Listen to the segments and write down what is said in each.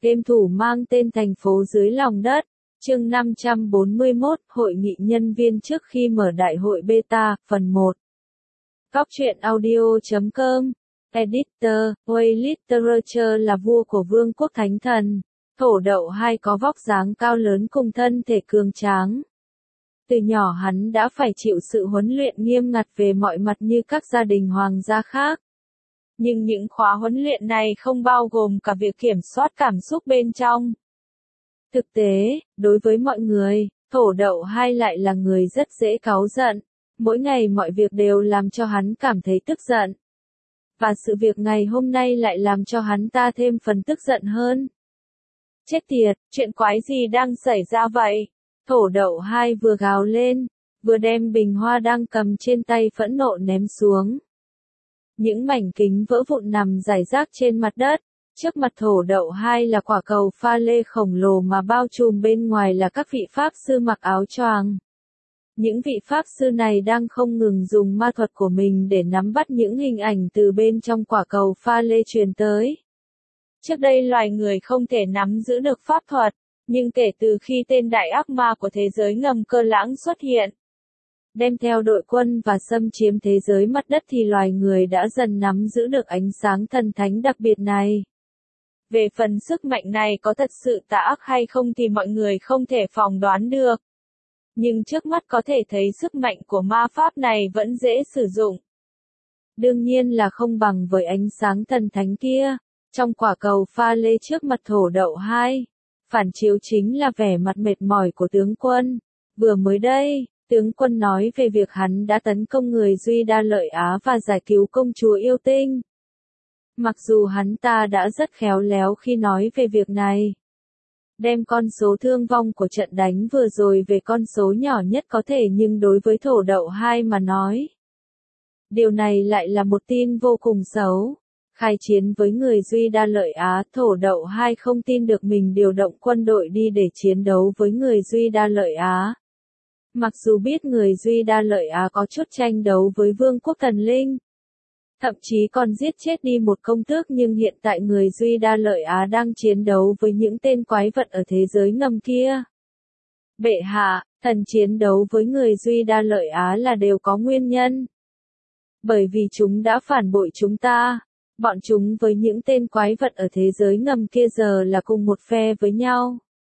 Game thủ mang tên thành phố dưới lòng đất. Chương 541, Hội nghị nhân viên trước khi mở đại hội beta, phần 1. Góc truyện audio.com. Editor, Way Literature là vua của vương quốc thánh thần. Thổ Đậu 2 có vóc dáng cao lớn cùng thân thể cường tráng. Từ nhỏ hắn đã phải chịu sự huấn luyện nghiêm ngặt về mọi mặt như các gia đình hoàng gia khác. Nhưng những khóa huấn luyện này không bao gồm cả việc kiểm soát cảm xúc bên trong. Thực tế, đối với mọi người, Thổ Đậu 2 lại là người rất dễ cáu giận. Mỗi ngày mọi việc đều làm cho hắn cảm thấy tức giận. Và sự việc ngày hôm nay lại làm cho hắn ta thêm phần tức giận hơn. Chết tiệt, chuyện quái gì đang xảy ra vậy? Thổ Đậu 2 vừa gào lên, vừa đem bình hoa đang cầm trên tay phẫn nộ ném xuống. Những mảnh kính vỡ vụn nằm rải rác trên mặt đất. Trước mặt Thổ Đậu 2 là quả cầu pha lê khổng lồ mà bao trùm bên ngoài là các vị pháp sư mặc áo choàng. Những vị pháp sư này đang không ngừng dùng ma thuật của mình để nắm bắt những hình ảnh từ bên trong quả cầu pha lê truyền tới. Trước đây loài người không thể nắm giữ được pháp thuật, nhưng kể từ khi tên đại ác ma của thế giới ngầm Cơ Lãng xuất hiện, đem theo đội quân và xâm chiếm thế giới mặt đất thì loài người đã dần nắm giữ được ánh sáng thần thánh đặc biệt này. Về phần sức mạnh này có thật sự tà ác hay không thì mọi người không thể phỏng đoán được. Nhưng trước mắt có thể thấy sức mạnh của ma pháp này vẫn dễ sử dụng. Đương nhiên là không bằng với ánh sáng thần thánh kia. Trong quả cầu pha lê trước mặt Thổ Đậu 2, phản chiếu chính là vẻ mặt mệt mỏi của tướng quân. Vừa mới đây, tướng quân nói về việc hắn đã tấn công người Duy Đa Lợi Á và giải cứu công chúa yêu tinh. Mặc dù hắn ta đã rất khéo léo khi nói về việc này, đem con số thương vong của trận đánh vừa rồi về con số nhỏ nhất có thể, nhưng đối với Thổ Đậu 2 mà nói, điều này lại là một tin vô cùng xấu. Khai chiến với người Duy Đa Lợi Á, Thổ Đậu 2 không tin được mình điều động quân đội đi để chiến đấu với người Duy Đa Lợi Á. Mặc dù biết người Duy Đa Lợi Á có chút tranh đấu với vương quốc thần linh, thậm chí còn giết chết đi một công tước, nhưng hiện tại người Duy Đa Lợi Á đang chiến đấu với những tên quái vật ở thế giới ngầm kia. Bệ hạ, thần chiến đấu với người Duy Đa Lợi Á là đều có nguyên nhân. Bởi vì chúng đã phản bội chúng ta. Bọn chúng với những tên quái vật ở thế giới ngầm kia giờ là cùng một phe với nhau.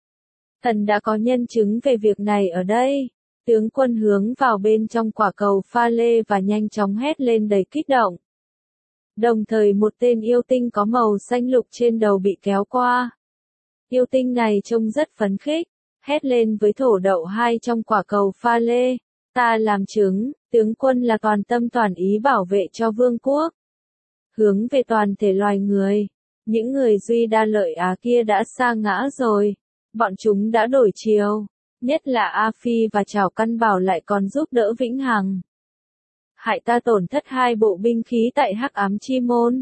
Thần đã có nhân chứng về việc này ở đây. Tướng quân hướng vào bên trong quả cầu pha lê và nhanh chóng hét lên đầy kích động. Đồng thời một tên yêu tinh có màu xanh lục trên đầu bị kéo qua. Yêu tinh này trông rất phấn khích, hét lên với Thổ Đậu 2 trong quả cầu pha lê. Ta làm chứng, tướng quân là toàn tâm toàn ý bảo vệ cho vương quốc. Hướng về toàn thể loài người. Những người Duy Đa Lợi Á kia đã sa ngã rồi. Bọn chúng đã đổi chiều. Nhất là A Phi và Trảo Căn Bảo lại còn giúp đỡ Vĩnh Hằng. Hại ta tổn thất 2 bộ binh khí tại Hắc Ám Chi Môn.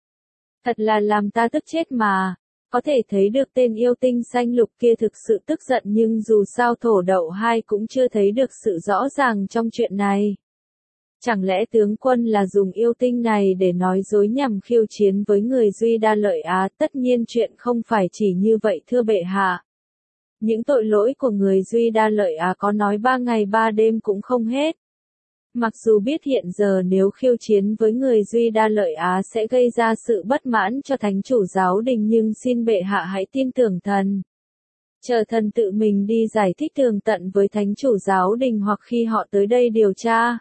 Thật là làm ta tức chết mà. Có thể thấy được tên yêu tinh xanh lục kia thực sự tức giận, nhưng dù sao Thổ Đậu 2 cũng chưa thấy được sự rõ ràng trong chuyện này. Chẳng lẽ tướng quân là dùng yêu tinh này để nói dối nhằm khiêu chiến với người Duy Đa Lợi Á? Tất nhiên chuyện không phải chỉ như vậy thưa bệ hạ. Những tội lỗi của người Duy Đa Lợi Á có nói 3 ngày 3 đêm cũng không hết. Mặc dù biết hiện giờ nếu khiêu chiến với người Duy Đa Lợi Á sẽ gây ra sự bất mãn cho thánh chủ giáo đình, nhưng xin bệ hạ hãy tin tưởng thần. Chờ thần tự mình đi giải thích tường tận với thánh chủ giáo đình hoặc khi họ tới đây điều tra.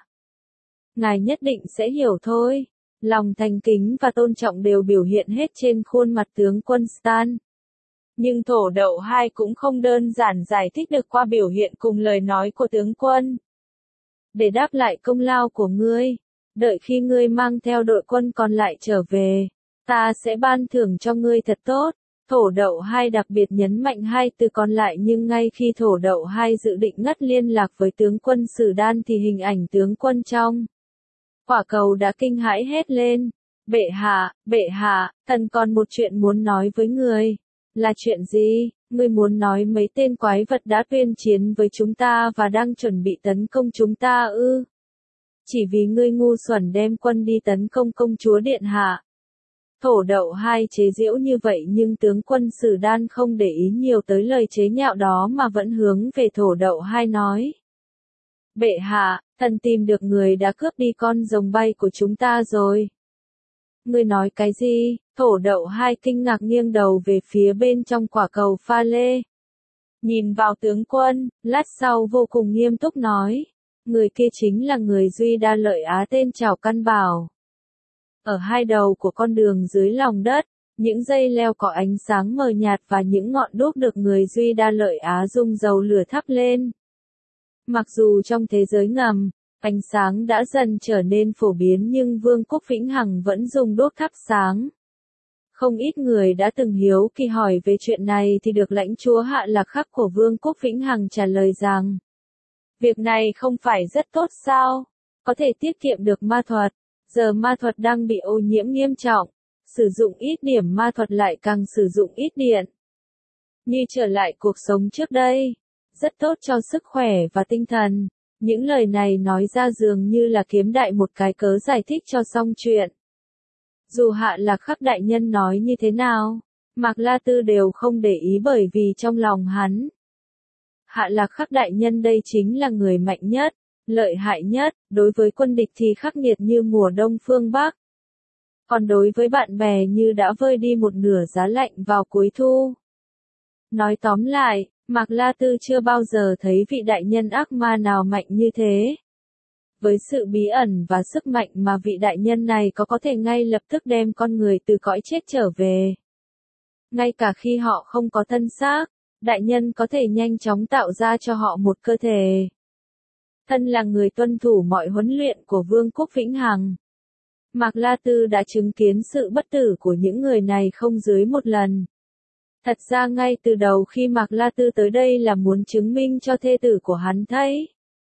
Ngài nhất định sẽ hiểu thôi. Lòng thành kính và tôn trọng đều biểu hiện hết trên khuôn mặt tướng quân Stan. Nhưng Thổ Đậu 2 cũng không đơn giản giải thích được qua biểu hiện cùng lời nói của tướng quân. Để đáp lại công lao của ngươi, đợi khi ngươi mang theo đội quân còn lại trở về, ta sẽ ban thưởng cho ngươi thật tốt. Thổ Đậu 2 đặc biệt nhấn mạnh 2 từ còn lại, nhưng ngay khi Thổ Đậu 2 dự định ngắt liên lạc với tướng quân Sử Đan thì hình ảnh tướng quân trong quả cầu đã kinh hãi hét lên. Bệ hạ, thần còn một chuyện muốn nói với người. Là chuyện gì? Ngươi muốn nói mấy tên quái vật đã tuyên chiến với chúng ta và đang chuẩn bị tấn công chúng ta ư? Chỉ vì ngươi ngu xuẩn đem quân đi tấn công công chúa điện hạ. Thổ Đậu Hai chế giễu như vậy nhưng tướng quân Sử Đan không để ý nhiều tới lời chế nhạo đó mà vẫn hướng về Thổ Đậu Hai nói. Bệ hạ, thần tìm được người đã cướp đi con rồng bay của chúng ta rồi. Ngươi nói cái gì? Thổ Đậu Hai kinh ngạc nghiêng đầu về phía bên trong quả cầu pha lê. Nhìn vào tướng quân, lát sau vô cùng nghiêm túc nói. Người kia chính là người Duy Đa Lợi Á tên Trảo Căn Bảo. Ở hai đầu của con đường dưới lòng đất, những dây leo có ánh sáng mờ nhạt và những ngọn đuốc được người Duy Đa Lợi Á dùng dầu lửa thắp lên. Mặc dù trong thế giới ngầm, ánh sáng đã dần trở nên phổ biến nhưng Vương quốc Vĩnh Hằng vẫn dùng đuốc thắp sáng. Không ít người đã từng hiếu kỳ hỏi về chuyện này thì được lãnh chúa Hạ Lạc Khắc của Vương quốc Vĩnh Hằng trả lời rằng, việc này không phải rất tốt sao? Có thể tiết kiệm được ma thuật. Giờ ma thuật đang bị ô nhiễm nghiêm trọng, sử dụng ít điểm ma thuật lại càng sử dụng ít điện. Như trở lại cuộc sống trước đây, rất tốt cho sức khỏe và tinh thần. Những lời này nói ra dường như là kiếm đại một cái cớ giải thích cho xong chuyện. Dù Hạ Lạc Khắc đại nhân nói như thế nào, Mạc La Tư đều không để ý bởi vì trong lòng hắn, Hạ Lạc Khắc đại nhân đây chính là người mạnh nhất, lợi hại nhất, đối với quân địch thì khắc nghiệt như mùa đông phương Bắc. Còn đối với bạn bè như đã vơi đi một nửa giá lạnh vào cuối thu. Nói tóm lại, Mạc La Tư chưa bao giờ thấy vị đại nhân ác ma nào mạnh như thế. Với sự bí ẩn và sức mạnh mà vị đại nhân này có thể ngay lập tức đem con người từ cõi chết trở về. Ngay cả khi họ không có thân xác, đại nhân có thể nhanh chóng tạo ra cho họ một cơ thể. Thân là người tuân thủ mọi huấn luyện của Vương quốc Vĩnh Hằng. Mạc La Tư đã chứng kiến sự bất tử của những người này không dưới một lần. Thật ra ngay từ đầu khi Mạc La Tư tới đây là muốn chứng minh cho thê tử của hắn thấy.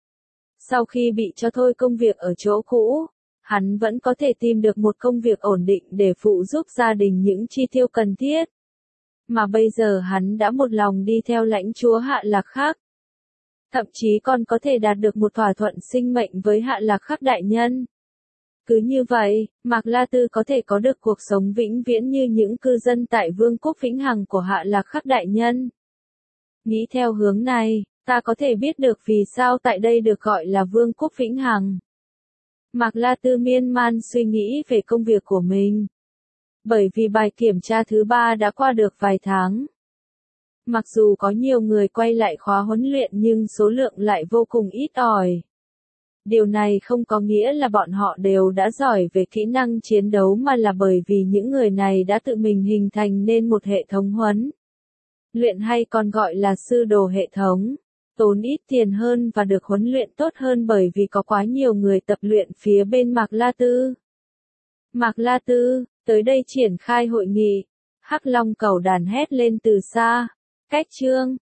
Sau khi bị cho thôi công việc ở chỗ cũ, hắn vẫn có thể tìm được một công việc ổn định để phụ giúp gia đình những chi tiêu cần thiết. Mà bây giờ hắn đã một lòng đi theo lãnh chúa Hạ Lạc Khắc. Thậm chí còn có thể đạt được một thỏa thuận sinh mệnh với Hạ Lạc Khắc đại nhân. Cứ như vậy, Mạc La Tư có thể có được cuộc sống vĩnh viễn như những cư dân tại Vương quốc Vĩnh Hằng của Hạ Lạc Khắc đại nhân. Nghĩ theo hướng này, ta có thể biết được vì sao tại đây được gọi là Vương quốc Vĩnh Hằng. Mạc La Tư miên man suy nghĩ về công việc của mình. Bởi vì bài kiểm tra thứ 3 đã qua được vài tháng. Mặc dù có nhiều người quay lại khóa huấn luyện nhưng số lượng lại vô cùng ít ỏi. Điều này không có nghĩa là bọn họ đều đã giỏi về kỹ năng chiến đấu mà là bởi vì những người này đã tự mình hình thành nên một hệ thống huấn luyện hay còn gọi là sư đồ hệ thống, tốn ít tiền hơn và được huấn luyện tốt hơn bởi vì có quá nhiều người tập luyện phía bên Mạc La Tư. Mạc La Tư, tới đây triển khai hội nghị. Hắc Long Cầu Đàn hét lên từ xa. Cách chương